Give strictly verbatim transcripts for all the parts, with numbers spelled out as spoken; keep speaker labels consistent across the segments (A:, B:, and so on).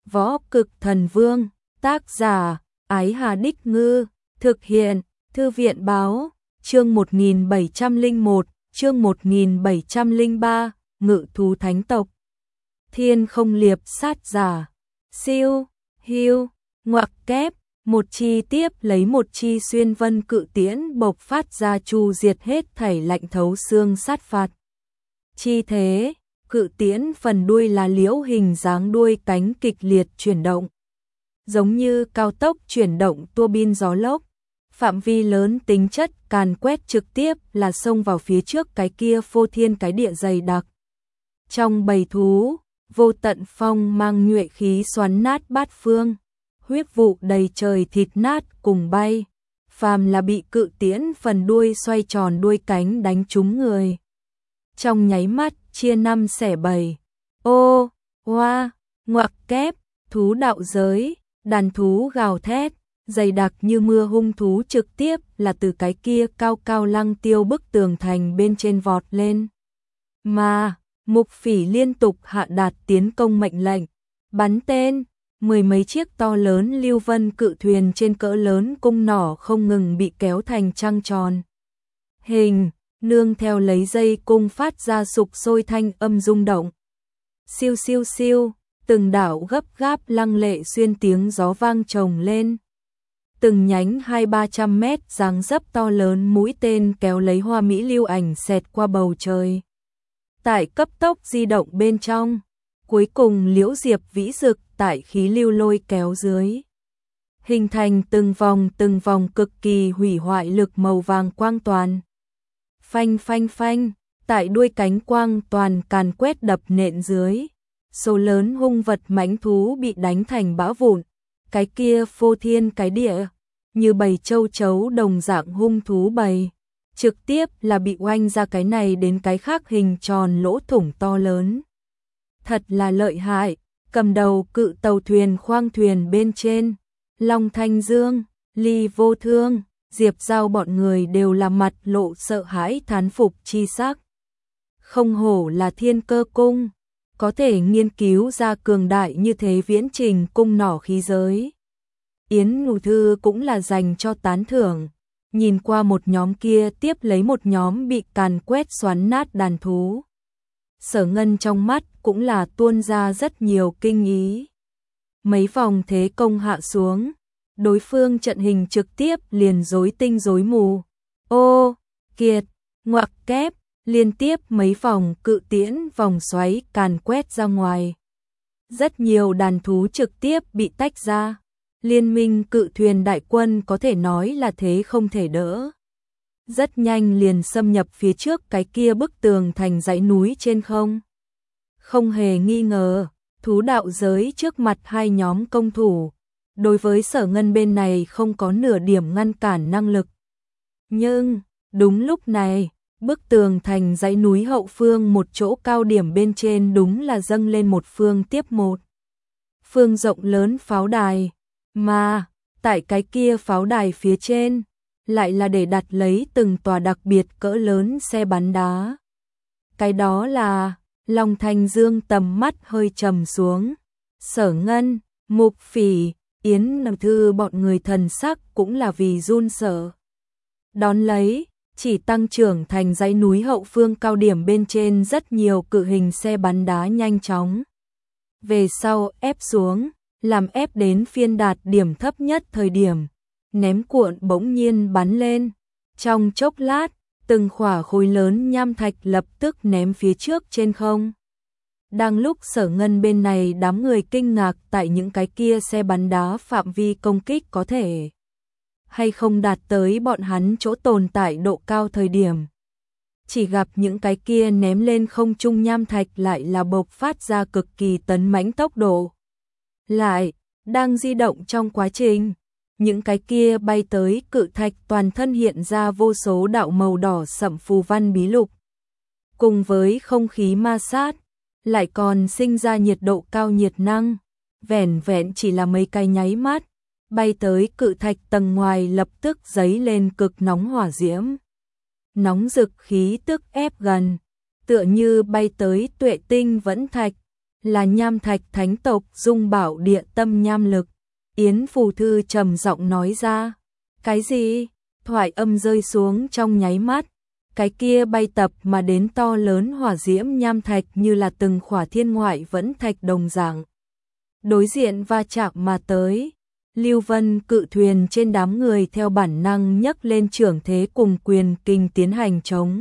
A: Võ Cực Thần Vương, tác giả, Ái Hà Đích Ngư, thực hiện, Thư viện Báo, chương một nghìn bảy trăm lẻ một, chương một nghìn bảy trăm lẻ ba, Ngự thú thánh tộc. Thiên không liệp sát giả, siêu, hưu, ngoặc kép, một chi tiếp lấy một chi xuyên vân cự tiễn bộc phát ra chu diệt hết thảy lạnh thấu xương sát phạt. Chi thế, cự tiễn phần đuôi là liễu hình dáng đuôi cánh kịch liệt chuyển động. Giống như cao tốc chuyển động tua bin gió lốc, phạm vi lớn tính chất càn quét trực tiếp là xông vào phía trước cái kia phô thiên cái địa dày đặc. Trong bầy thú, vô tận phong mang nhuệ khí xoắn nát bát phương, huyết vụ đầy trời thịt nát cùng bay, phàm là bị cự tiễn phần đuôi xoay tròn đuôi cánh đánh trúng người. Trong nháy mắt chia năm xẻ bảy. Ô, hoa, ngoặc kép, thú đạo giới, đàn thú gào thét, dày đặc như mưa hung thú trực tiếp là từ cái kia cao cao lăng tiêu bức tường thành bên trên vọt lên. Mà, Mục Phỉ liên tục hạ đạt tiến công mệnh lệnh, bắn tên, mười mấy chiếc to lớn lưu vân cự thuyền trên cỡ lớn cung nỏ không ngừng bị kéo thành trăng tròn. Hình, nương theo lấy dây cung phát ra sục sôi thanh âm rung động. Siêu siêu siêu, từng đạo gấp gáp lăng lệ xuyên tiếng gió vang chồng lên. Từng nhánh hai ba trăm mét dáng dấp to lớn mũi tên kéo lấy hoa mỹ lưu ảnh xẹt qua bầu trời. Tại cấp tốc di động bên trong, cuối cùng liễu diệp vĩ dực tại khí lưu lôi kéo dưới, hình thành từng vòng từng vòng cực kỳ hủy hoại lực màu vàng quang toàn. Phanh phanh phanh, tại đuôi cánh quang toàn càn quét đập nện dưới, số lớn hung vật mãnh thú bị đánh thành bã vụn, cái kia phô thiên cái địa, như bầy châu chấu đồng dạng hung thú bầy, trực tiếp là bị oanh ra cái này đến cái khác hình tròn lỗ thủng to lớn. Thật là lợi hại, cầm đầu cự tàu thuyền khoang thuyền bên trên, Long Thanh Dương, Ly Vô Thương, Diệp Giao bọn người đều là mặt lộ sợ hãi thán phục chi sắc. Không hổ là Thiên Cơ Cung, có thể nghiên cứu ra cường đại như thế viễn trình cung nỏ khí giới. Yến Ngụ Thư cũng là dành cho tán thưởng, nhìn qua một nhóm kia tiếp lấy một nhóm bị càn quét xoắn nát đàn thú. Sở Ngân trong mắt cũng là tuôn ra rất nhiều kinh ý. Mấy vòng thế công hạ xuống, đối phương trận hình trực tiếp liền rối tinh rối mù. Ô, kiệt, ngoặc kép, liên tiếp mấy vòng cự tiễn vòng xoáy càn quét ra ngoài. Rất nhiều đàn thú trực tiếp bị tách ra. Liên minh cự thuyền đại quân có thể nói là thế không thể đỡ. Rất nhanh liền xâm nhập phía trước cái kia bức tường thành dãy núi trên không. Không hề nghi ngờ, thú đạo giới trước mặt hai nhóm công thủ, đối với Sở Ngân bên này không có nửa điểm ngăn cản năng lực. Nhưng, đúng lúc này, bức tường thành dãy núi hậu phương một chỗ cao điểm bên trên đúng là dâng lên một phương tiếp một. Phương rộng lớn pháo đài, mà, tại cái kia pháo đài phía trên, lại là để đặt lấy từng tòa đặc biệt cỡ lớn xe bắn đá. Cái đó là, Long Thanh Dương tầm mắt hơi trầm xuống. Sở Ngân, Mục Phỉ, Yến Ngụ Thư bọn người thần sắc cũng là vì run sợ. Đón lấy, chỉ tăng trưởng thành dãy núi hậu phương cao điểm bên trên rất nhiều cự hình xe bắn đá nhanh chóng. Về sau ép xuống, làm ép đến phiên đạt điểm thấp nhất thời điểm, ném cuộn bỗng nhiên bắn lên. Trong chốc lát, từng khỏa khối lớn nham thạch lập tức ném phía trước trên không. Đang lúc Sở Ngân bên này đám người kinh ngạc tại những cái kia xe bắn đá phạm vi công kích có thể hay không đạt tới bọn hắn chỗ tồn tại độ cao thời điểm. Chỉ gặp những cái kia ném lên không trung nham thạch lại là bộc phát ra cực kỳ tấn mãnh tốc độ. Lại, đang di động trong quá trình, những cái kia bay tới cự thạch toàn thân hiện ra vô số đạo màu đỏ sẫm phù văn bí lục. Cùng với không khí ma sát, lại còn sinh ra nhiệt độ cao nhiệt năng, vẻn vẹn chỉ là mấy cái nháy mắt, bay tới cự thạch tầng ngoài lập tức dấy lên cực nóng hỏa diễm. Nóng rực khí tức ép gần, tựa như bay tới tuệ tinh vẫn thạch, là nham thạch thánh tộc dung bảo địa tâm nham lực. Yến Phù Thư trầm giọng nói ra. Cái gì? Thoại âm rơi xuống trong nháy mắt. Cái kia bay tập mà đến to lớn hỏa diễm nham thạch như là từng khỏa thiên ngoại vẫn thạch đồng dạng. Đối diện va chạm mà tới. Lưu Vân cự thuyền trên đám người theo bản năng nhấc lên trưởng thế cùng quyền kinh tiến hành chống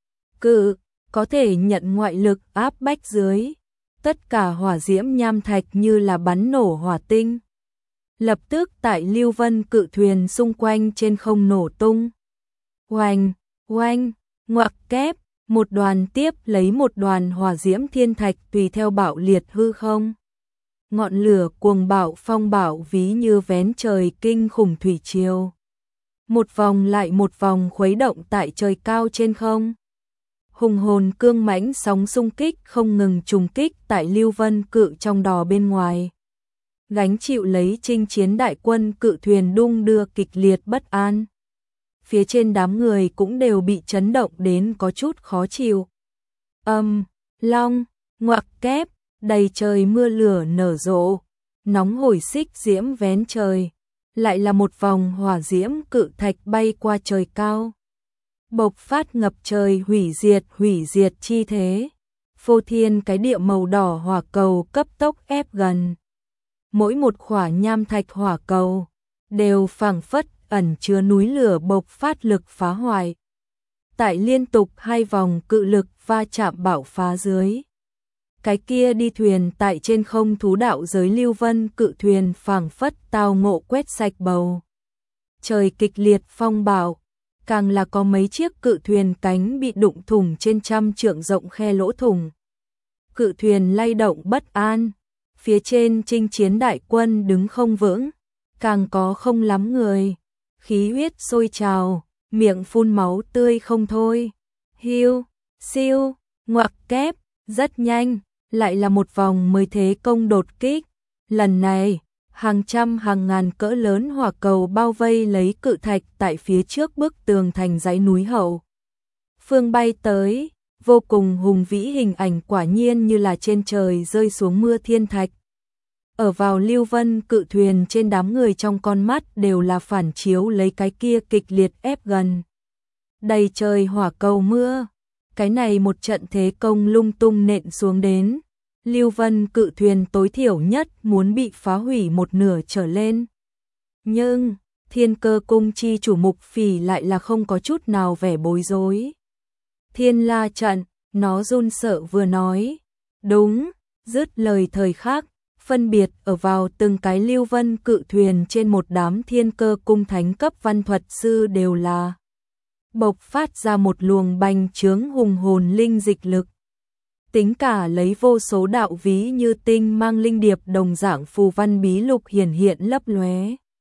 A: cự, có thể nhận ngoại lực áp bách dưới. Tất cả hỏa diễm nham thạch như là bắn nổ hỏa tinh. Lập tức tại Lưu Vân cự thuyền xung quanh trên không nổ tung. Oanh, oanh, ngoặc kép, một đoàn tiếp lấy một đoàn hỏa diễm thiên thạch tùy theo bạo liệt hư không. Ngọn lửa cuồng bạo phong bạo ví như vén trời kinh khủng thủy triều. Một vòng lại một vòng khuấy động tại trời cao trên không. Hùng hồn cương mãnh sóng xung kích không ngừng trùng kích tại Lưu Vân cự trong đò bên ngoài. Gánh chịu lấy chinh chiến đại quân cự thuyền đung đưa kịch liệt bất an. Phía trên đám người cũng đều bị chấn động đến có chút khó chịu. Âm, long, ngoặc kép, đầy trời mưa lửa nở rộ, nóng hổi xích diễm vén trời, lại là một vòng hỏa diễm cự thạch bay qua trời cao. Bộc phát ngập trời hủy diệt hủy diệt chi thế. Phô thiên cái địa màu đỏ hỏa cầu cấp tốc ép gần. Mỗi một khỏa nham thạch hỏa cầu đều phảng phất ẩn chứa núi lửa bộc phát lực phá hoại. Tại liên tục hai vòng cự lực va chạm bạo phá dưới. Cái kia đi thuyền tại trên không thú đạo giới Lưu Vân cự thuyền phảng phất tao ngộ quét sạch bầu. Trời kịch liệt phong bạo, càng là có mấy chiếc cự thuyền cánh bị đụng thủng trên trăm trượng rộng khe lỗ thủng. Cự thuyền lay động bất an, phía trên chinh chiến đại quân đứng không vững, càng có không lắm người, khí huyết sôi trào, miệng phun máu tươi không thôi. Hiu, siêu, ngoặc kép, rất nhanh, lại là một vòng mới thế công đột kích. Lần này, hàng trăm hàng ngàn cỡ lớn hỏa cầu bao vây lấy cự thạch tại phía trước bức tường thành dãy núi hậu. Phương bay tới, vô cùng hùng vĩ hình ảnh quả nhiên như là trên trời rơi xuống mưa thiên thạch. Ở vào Lưu Vân cự thuyền trên đám người trong con mắt đều là phản chiếu lấy cái kia kịch liệt ép gần. Đầy trời hỏa cầu mưa, cái này một trận thế công lung tung nện xuống đến. Lưu Vân cự thuyền tối thiểu nhất muốn bị phá hủy một nửa trở lên. Nhưng, Thiên Cơ cung chi chủ Mục Phỉ lại là không có chút nào vẻ bối rối. Thiên La trận, nó run sợ vừa nói. Đúng, dứt lời thời khắc, phân biệt ở vào từng cái Lưu Vân cự thuyền trên một đám Thiên Cơ cung thánh cấp văn thuật sư đều là bộc phát ra một luồng bành trướng hùng hồn linh dịch lực. Tính cả lấy vô số đạo ví như tinh mang linh điệp đồng dạng phù văn bí lục hiển hiện lấp lóe.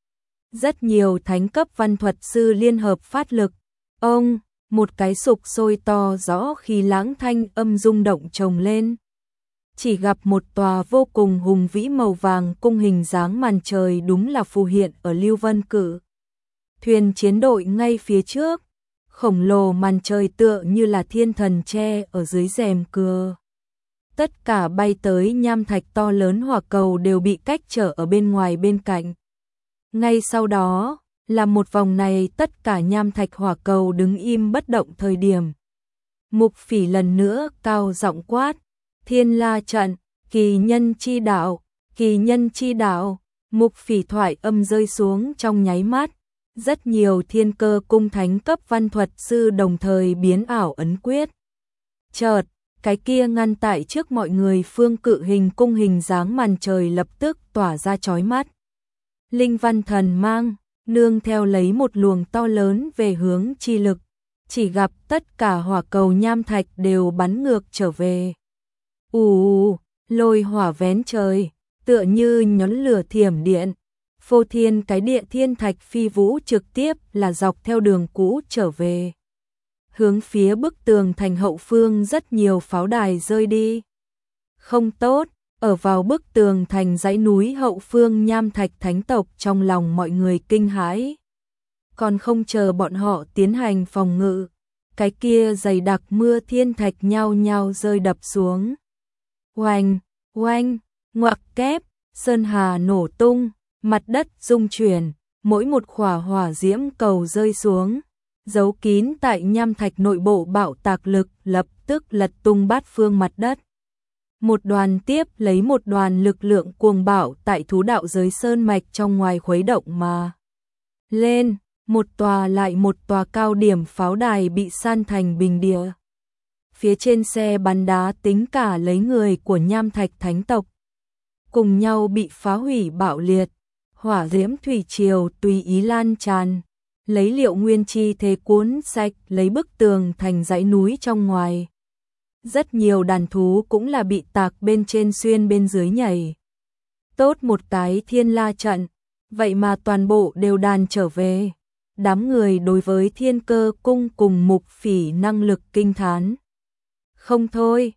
A: Rất nhiều thánh cấp văn thuật sư liên hợp phát lực. Ông, một cái sục sôi to rõ khi lãng thanh âm rung động trồng lên. Chỉ gặp một tòa vô cùng hùng vĩ màu vàng cung hình dáng màn trời đúng là phù hiện ở Lưu Vân cự thuyền chiến đội ngay phía trước. Khổng lồ màn trời tựa như là thiên thần che ở dưới rèm cửa. Tất cả bay tới nham thạch to lớn hỏa cầu đều bị cách trở ở bên ngoài bên cạnh. Ngay sau đó, là một vòng này tất cả nham thạch hỏa cầu đứng im bất động thời điểm. Mục Phỉ lần nữa cao giọng quát, Thiên La trận, kỳ nhân chi đạo, kỳ nhân chi đạo. Mục Phỉ thoại âm rơi xuống trong nháy mắt. Rất nhiều Thiên Cơ cung thánh cấp văn thuật sư đồng thời biến ảo ấn quyết. Chợt, cái kia ngăn tại trước mọi người phương cự hình cung hình dáng màn trời lập tức tỏa ra chói mắt. Linh văn thần mang, nương theo lấy một luồng to lớn về hướng chi lực, chỉ gặp tất cả hỏa cầu nham thạch đều bắn ngược trở về. Ù, lôi hỏa vén trời, tựa như nhón lửa thiểm điện. Phô thiên cái địa thiên thạch phi vũ trực tiếp là dọc theo đường cũ trở về. Hướng phía bức tường thành hậu phương rất nhiều pháo đài rơi đi. Không tốt, ở vào bức tường thành dãy núi hậu phương nham thạch thánh tộc trong lòng mọi người kinh hãi. Còn không chờ bọn họ tiến hành phòng ngự, cái kia dày đặc mưa thiên thạch nhao nhao rơi đập xuống. Oanh, Oanh, ngoặc kép, sơn hà nổ tung, mặt đất rung chuyển, mỗi một khỏa hỏa diễm cầu rơi xuống, giấu kín tại nham thạch nội bộ bạo tạc lực lập tức lật tung bát phương mặt đất. Một đoàn tiếp lấy một đoàn lực lượng cuồng bạo tại thú đạo giới sơn mạch trong ngoài khuấy động mà lên, một tòa lại một tòa cao điểm pháo đài bị san thành bình địa. Phía trên xe bắn đá tính cả lấy người của nham thạch thánh tộc cùng nhau bị phá hủy bạo liệt, hỏa diễm thủy triều tùy ý lan tràn, lấy liệu nguyên chi thế cuốn sạch lấy bức tường thành dãy núi trong ngoài. Rất nhiều đàn thú cũng là bị tạc bên trên xuyên bên dưới nhảy. Tốt một cái thiên la trận, vậy mà toàn bộ đều đàn trở về. Đám người đối với thiên cơ cung cùng mục phỉ năng lực kinh thán. Không thôi,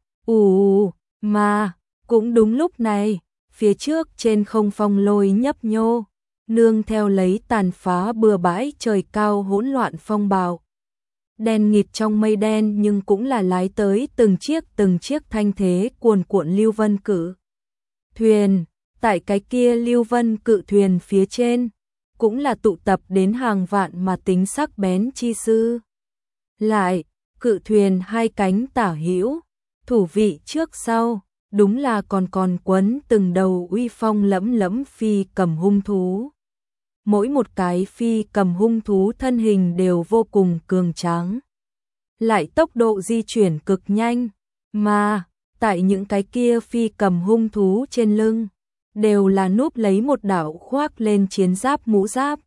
A: ù mà, cũng đúng lúc này, phía trước trên không phong lôi nhấp nhô, nương theo lấy tàn phá bừa bãi trời cao hỗn loạn phong bạo. Đen nghịt trong mây đen nhưng cũng là lái tới từng chiếc từng chiếc thanh thế cuồn cuộn lưu vân cự thuyền, tại cái kia lưu vân cự thuyền phía trên, cũng là tụ tập đến hàng vạn mà tính sắc bén chi sư. Lại, cự thuyền hai cánh tả hữu, thủ vị trước sau, đúng là còn còn quấn từng đầu uy phong lẫm lẫm phi cầm hung thú. Mỗi một cái phi cầm hung thú thân hình đều vô cùng cường tráng, lại tốc độ di chuyển cực nhanh, mà tại những cái kia phi cầm hung thú trên lưng đều là núp lấy một đạo khoác lên chiến giáp mũ giáp,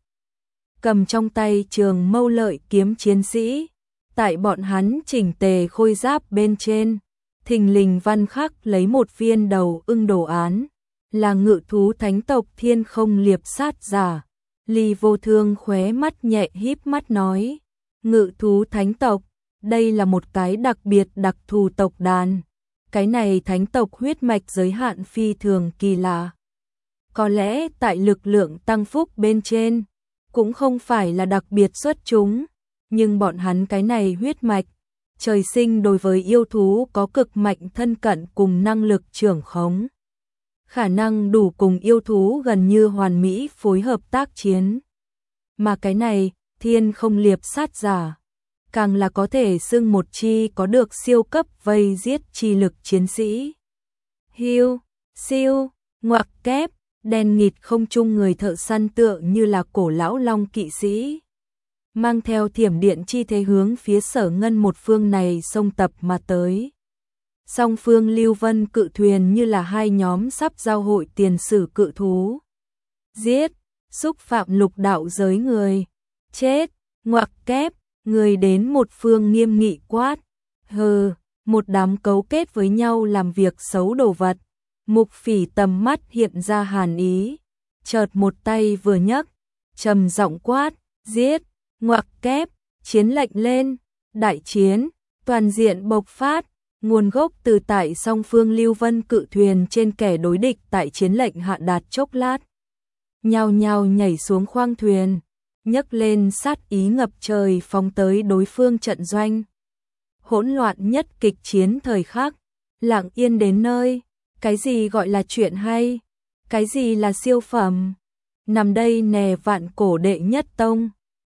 A: cầm trong tay trường mâu lợi kiếm chiến sĩ, tại bọn hắn chỉnh tề khôi giáp bên trên, thình lình văn khắc lấy một viên đầu ưng đồ án, là ngự thú thánh tộc Thiên Không Liệp Sát giả. Ly Vô Thương khóe mắt nhẹ híp mắt nói, ngự thú thánh tộc, đây là một cái đặc biệt đặc thù tộc đàn. Cái này thánh tộc huyết mạch giới hạn phi thường kỳ lạ. Có lẽ tại lực lượng tăng phúc bên trên, cũng không phải là đặc biệt xuất chúng, nhưng bọn hắn cái này huyết mạch, trời sinh đối với yêu thú có cực mạnh thân cận cùng năng lực trưởng khống. Khả năng đủ cùng yêu thú gần như hoàn mỹ phối hợp tác chiến. Mà cái này, Thiên Không Liệp Sát giả, càng là có thể xưng một chi có được siêu cấp vây giết chi lực chiến sĩ. Hiu, siêu, ngoặc kép, đen nghịt không trung người thợ săn tựa như là cổ lão long kỵ sĩ. Mang theo thiểm điện chi thế hướng phía Sở Ngân một phương này xông tập mà tới. Song phương lưu vân cự thuyền như là hai nhóm sắp giao hội tiền sử cự thú. Giết, xúc phạm lục đạo giới người. Chết, ngoặc kép, người đến một phương nghiêm nghị quát. Hừ, một đám cấu kết với nhau làm việc xấu đồ vật. Mục phỉ tầm mắt hiện ra hàn ý. Chợt một tay vừa nhấc, trầm giọng quát, giết, ngoặc kép, chiến lệnh lên, đại chiến, toàn diện bộc phát. Nguồn gốc từ tại song phương lưu vân cự thuyền trên kẻ đối địch tại chiến lệnh hạ đạt chốc lát. Nhao nhao nhảy xuống khoang thuyền, nhấc lên sát ý ngập trời phóng tới đối phương trận doanh. Hỗn loạn nhất kịch chiến thời khắc, lặng yên đến nơi, cái gì gọi là chuyện hay, cái gì là siêu phẩm. Nằm đây nè vạn cổ đệ nhất tông.